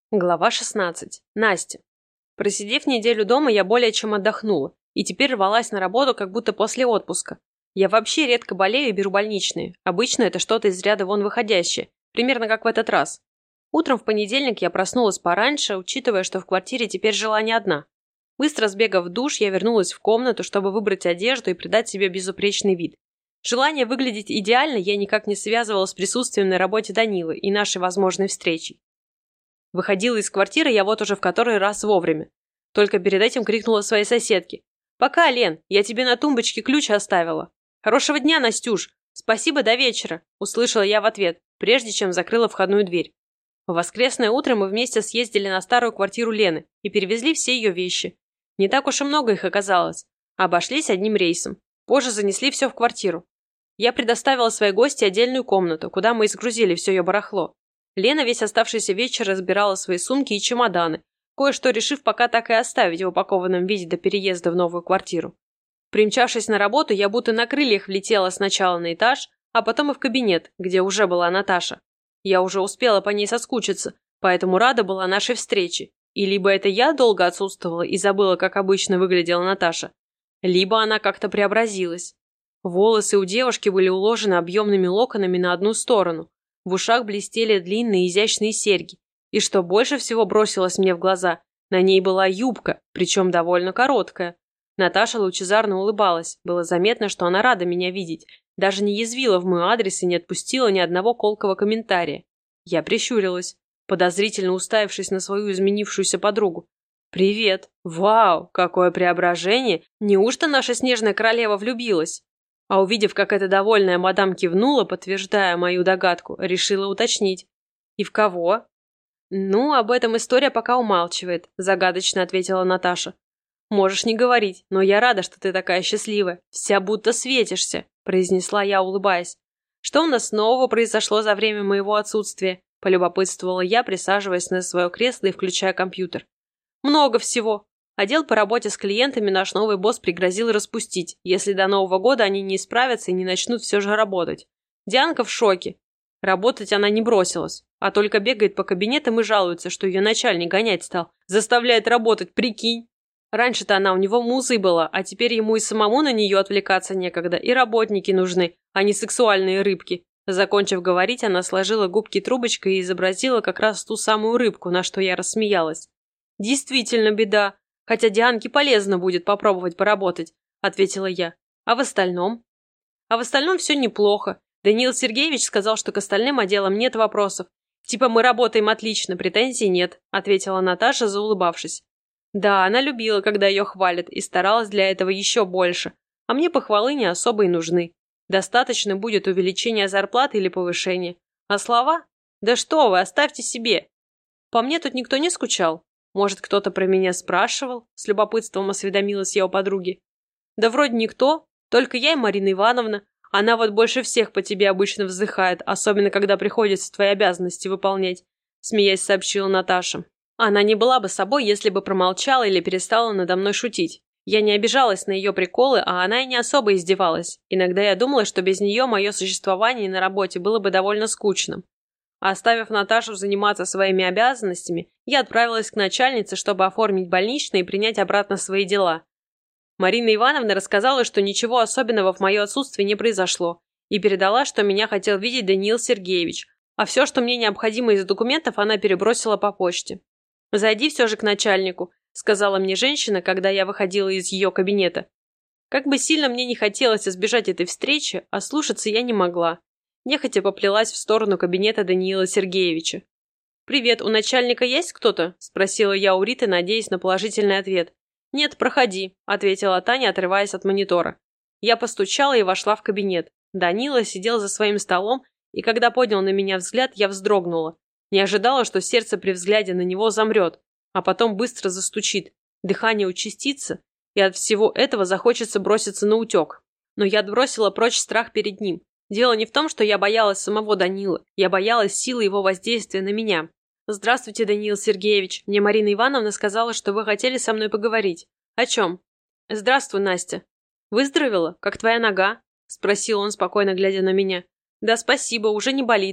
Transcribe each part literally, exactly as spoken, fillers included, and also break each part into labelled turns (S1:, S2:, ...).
S1: Глава шестнадцать. Настя. Просидев неделю дома, я более чем отдохнула, и теперь рвалась на работу, как будто после отпуска. Я вообще редко болею и беру больничные. Обычно это что-то из ряда вон выходящее, примерно как в этот раз. Утром в понедельник я проснулась пораньше, учитывая, что в квартире теперь жила не одна. Быстро сбегав в душ, я вернулась в комнату, чтобы выбрать одежду и придать себе безупречный вид. Желание выглядеть идеально я никак не связывала с присутствием на работе Данилы и нашей возможной встречей. Выходила из квартиры я вот уже в который раз вовремя. Только перед этим крикнула своей соседке. «Пока, Лен, я тебе на тумбочке ключ оставила». «Хорошего дня, Настюш! Спасибо, до вечера!» Услышала я в ответ, прежде чем закрыла входную дверь. В воскресное утро мы вместе съездили на старую квартиру Лены и перевезли все ее вещи. Не так уж и много их оказалось. Обошлись одним рейсом. Позже занесли все в квартиру. Я предоставила своей гости отдельную комнату, куда мы изгрузили все ее барахло. Лена весь оставшийся вечер разбирала свои сумки и чемоданы, кое-что решив пока так и оставить в упакованном виде до переезда в новую квартиру. Примчавшись на работу, я будто на крыльях влетела сначала на этаж, а потом и в кабинет, где уже была Наташа. Я уже успела по ней соскучиться, поэтому рада была нашей встрече. И либо это я долго отсутствовала и забыла, как обычно выглядела Наташа, либо она как-то преобразилась. Волосы у девушки были уложены объемными локонами на одну сторону. В ушах блестели длинные изящные серьги. И что больше всего бросилось мне в глаза, на ней была юбка, причем довольно короткая. Наташа лучезарно улыбалась. Было заметно, что она рада меня видеть. Даже не язвила в мой адрес и не отпустила ни одного колкого комментария. Я прищурилась, подозрительно уставившись на свою изменившуюся подругу. «Привет! Вау! Какое преображение! Неужто наша снежная королева влюбилась?» А увидев, как эта довольная мадам кивнула, подтверждая мою догадку, решила уточнить. «И в кого?» «Ну, об этом история пока умалчивает», – загадочно ответила Наташа. «Можешь не говорить, но я рада, что ты такая счастливая. Вся будто светишься», – произнесла я, улыбаясь. «Что у нас нового произошло за время моего отсутствия?» – полюбопытствовала я, присаживаясь на свое кресло и включая компьютер. «Много всего. Отдел по работе с клиентами наш новый босс пригрозил распустить, если до Нового года они не исправятся и не начнут все же работать. Дианка в шоке. Работать она не бросилась, а только бегает по кабинетам и жалуется, что ее начальник гонять стал. Заставляет работать, прикинь. Раньше-то она у него музой была, а теперь ему и самому на нее отвлекаться некогда, и работники нужны, а не сексуальные рыбки». Закончив говорить, она сложила губки трубочкой и изобразила как раз ту самую рыбку, на что я рассмеялась. «Действительно беда. Хотя Дианке полезно будет попробовать поработать», — ответила я. «А в остальном?» «А в остальном все неплохо. Даниил Сергеевич сказал, что к остальным отделам нет вопросов. Типа мы работаем отлично, претензий нет», — ответила Наташа, заулыбавшись. Да, она любила, когда ее хвалят, и старалась для этого еще больше. А мне похвалы не особо и нужны. Достаточно будет увеличения зарплаты или повышения. А слова? Да что вы, оставьте себе. По мне тут никто не скучал. Может, кто-то про меня спрашивал? С любопытством осведомилась я у подруги. Да вроде никто, только я и Марина Ивановна. Она вот больше всех по тебе обычно вздыхает, особенно когда приходится твои обязанности выполнять, смеясь сообщила Наташа. Она не была бы собой, если бы промолчала или перестала надо мной шутить. Я не обижалась на ее приколы, а она и не особо издевалась. Иногда я думала, что без нее мое существование на работе было бы довольно скучным. Оставив Наташу заниматься своими обязанностями, я отправилась к начальнице, чтобы оформить больничные и принять обратно свои дела. Марина Ивановна рассказала, что ничего особенного в мое отсутствие не произошло, и передала, что меня хотел видеть Даниил Сергеевич, а все, что мне необходимо из документов, она перебросила по почте. «Зайди все же к начальнику», — сказала мне женщина, когда я выходила из ее кабинета. Как бы сильно мне не хотелось избежать этой встречи, а слушаться я не могла. Нехотя поплелась в сторону кабинета Даниила Сергеевича. «Привет, у начальника есть кто-то?» – спросила я у Риты, надеясь на положительный ответ. «Нет, проходи», – ответила Таня, отрываясь от монитора. Я постучала и вошла в кабинет. Данила сидел за своим столом, и когда поднял на меня взгляд, я вздрогнула. Не ожидала, что сердце при взгляде на него замрет, а потом быстро застучит, дыхание участится, и от всего этого захочется броситься на утек. Но я отбросила прочь страх перед ним. Дело не в том, что я боялась самого Данила, я боялась силы его воздействия на меня. «Здравствуйте, Даниил Сергеевич. Мне Марина Ивановна сказала, что вы хотели со мной поговорить. О чем?» «Здравствуй, Настя. Выздоровела? Как твоя нога?» – спросил он, спокойно глядя на меня. «Да спасибо, уже не болит.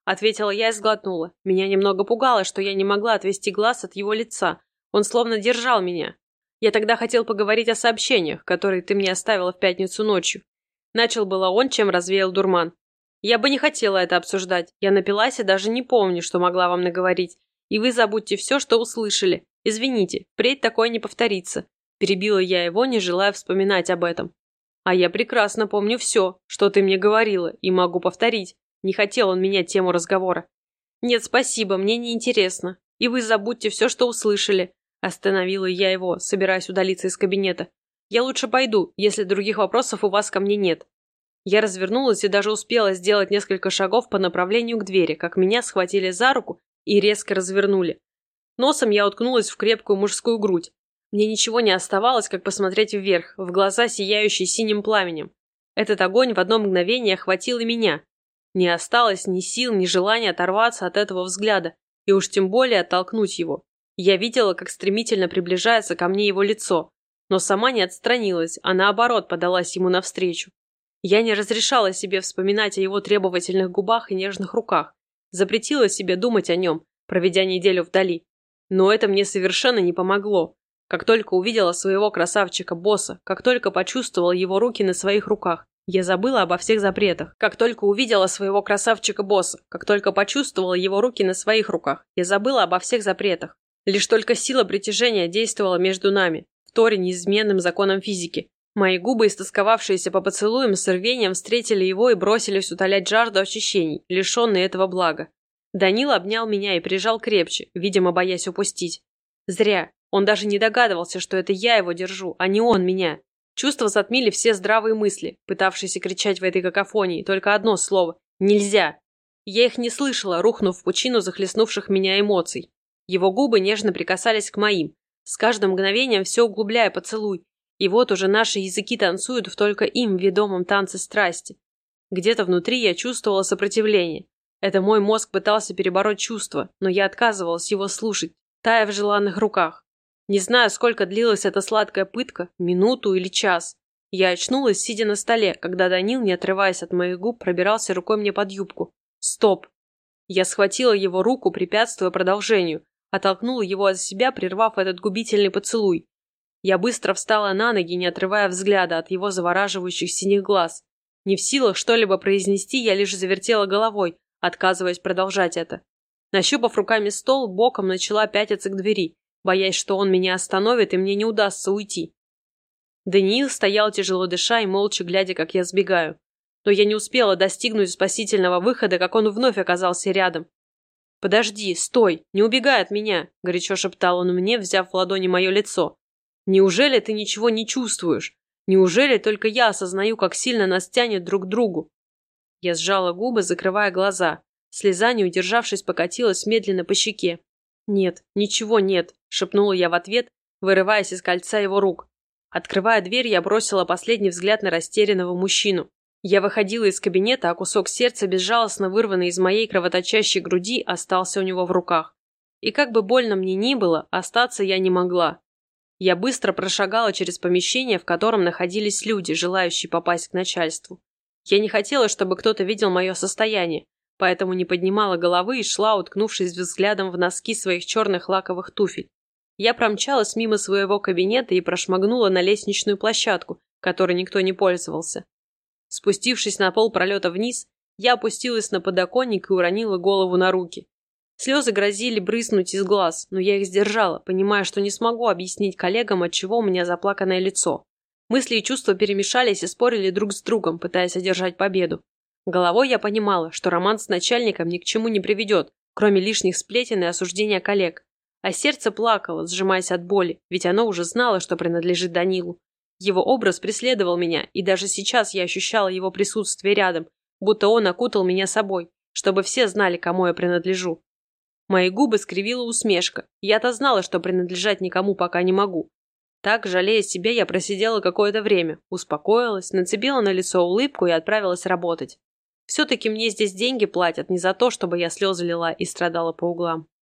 S1: Ответила я и сглотнула. Меня немного пугало, что я не могла отвести глаз от его лица. Он словно держал меня. Я тогда хотел поговорить о сообщениях, которые ты мне оставила в пятницу ночью. Начал было он, чем развеял дурман. Я бы не хотела это обсуждать. Я напилась и даже не помню, что могла вам наговорить. И вы забудьте все, что услышали. Извините, впредь такое не повторится. Перебила я его, не желая вспоминать об этом. А я прекрасно помню все, что ты мне говорила, и могу повторить. Не хотел он менять тему разговора. Нет, спасибо, мне не интересно. И вы забудьте все, что услышали. Остановила я его, собираясь удалиться из кабинета. Я лучше пойду, если других вопросов у вас ко мне нет. Я развернулась и даже успела сделать несколько шагов по направлению к двери, как меня схватили за руку и резко развернули. Носом я уткнулась в крепкую мужскую грудь. Мне ничего не оставалось, как посмотреть вверх, в глаза, сияющие синим пламенем. Этот огонь в одно мгновение охватил и меня. Не осталось ни сил, ни желания оторваться от этого взгляда, и уж тем более оттолкнуть его. Я видела, как стремительно приближается ко мне его лицо, но сама не отстранилась, а наоборот подалась ему навстречу. Я не разрешала себе вспоминать о его требовательных губах и нежных руках, запретила себе думать о нем, проведя неделю вдали. Но это мне совершенно не помогло. Как только увидела своего красавчика-босса, как только почувствовала его руки на своих руках, я забыла обо всех запретах. Как только увидела своего красавчика-босса, как только почувствовала его руки на своих руках, я забыла обо всех запретах. Лишь только сила притяжения действовала между нами, вторя неизменным законам физики. Мои губы, истосковавшиеся по поцелуям, с рвением встретили его и бросились утолять жажду ощущений, лишенные этого блага. Данил обнял меня и прижал крепче, видимо, боясь упустить. Зря. Он даже не догадывался, что это я его держу, а не он меня. Чувства затмили все здравые мысли, пытавшиеся кричать в этой какофонии, только одно слово – нельзя. Я их не слышала, рухнув в пучину захлестнувших меня эмоций. Его губы нежно прикасались к моим, с каждым мгновением все углубляя поцелуй. И вот уже наши языки танцуют в только им ведомом танце страсти. Где-то внутри я чувствовала сопротивление. Это мой мозг пытался перебороть чувства, но я отказывалась его слушать, тая в желанных руках. Не знаю, сколько длилась эта сладкая пытка, минуту или час. Я очнулась, сидя на столе, когда Данил, не отрываясь от моих губ, пробирался рукой мне под юбку. Стоп! Я схватила его руку, препятствуя продолжению, оттолкнула его от себя, прервав этот губительный поцелуй. Я быстро встала на ноги, не отрывая взгляда от его завораживающих синих глаз. Не в силах что-либо произнести, я лишь завертела головой, отказываясь продолжать это. Нащупав руками стол, боком начала пятиться к двери, боясь, что он меня остановит и мне не удастся уйти. Даниил стоял тяжело дыша и молча глядя, как я сбегаю. Но я не успела достигнуть спасительного выхода, как он вновь оказался рядом. «Подожди, стой, не убегай от меня», – горячо шептал он мне, взяв в ладони мое лицо. «Неужели ты ничего не чувствуешь? Неужели только я осознаю, как сильно нас тянет друг к другу?» Я сжала губы, закрывая глаза. Слеза, не удержавшись, покатилась медленно по щеке. «Нет, ничего нет», – шепнула я в ответ, вырываясь из кольца его рук. Открывая дверь, я бросила последний взгляд на растерянного мужчину. Я выходила из кабинета, а кусок сердца, безжалостно вырванный из моей кровоточащей груди, остался у него в руках. И как бы больно мне ни было, остаться я не могла. Я быстро прошагала через помещение, в котором находились люди, желающие попасть к начальству. Я не хотела, чтобы кто-то видел мое состояние, поэтому не поднимала головы и шла, уткнувшись взглядом в носки своих черных лаковых туфель. Я промчалась мимо своего кабинета и прошмыгнула на лестничную площадку, которой никто не пользовался. Спустившись на пол пролета вниз, я опустилась на подоконник и уронила голову на руки. Слезы грозили брызнуть из глаз, но я их сдержала, понимая, что не смогу объяснить коллегам, отчего у меня заплаканное лицо. Мысли и чувства перемешались и спорили друг с другом, пытаясь одержать победу. Головой я понимала, что роман с начальником ни к чему не приведет, кроме лишних сплетен и осуждения коллег. А сердце плакало, сжимаясь от боли, ведь оно уже знало, что принадлежит Данилу. Его образ преследовал меня, и даже сейчас я ощущала его присутствие рядом, будто он окутал меня собой, чтобы все знали, кому я принадлежу. Мои губы скривила усмешка. Я-то знала, что принадлежать никому пока не могу. Так, жалея себя, я просидела какое-то время, успокоилась, нацепила на лицо улыбку и отправилась работать. Все-таки мне здесь деньги платят не за то, чтобы я слезы лила и страдала по углам.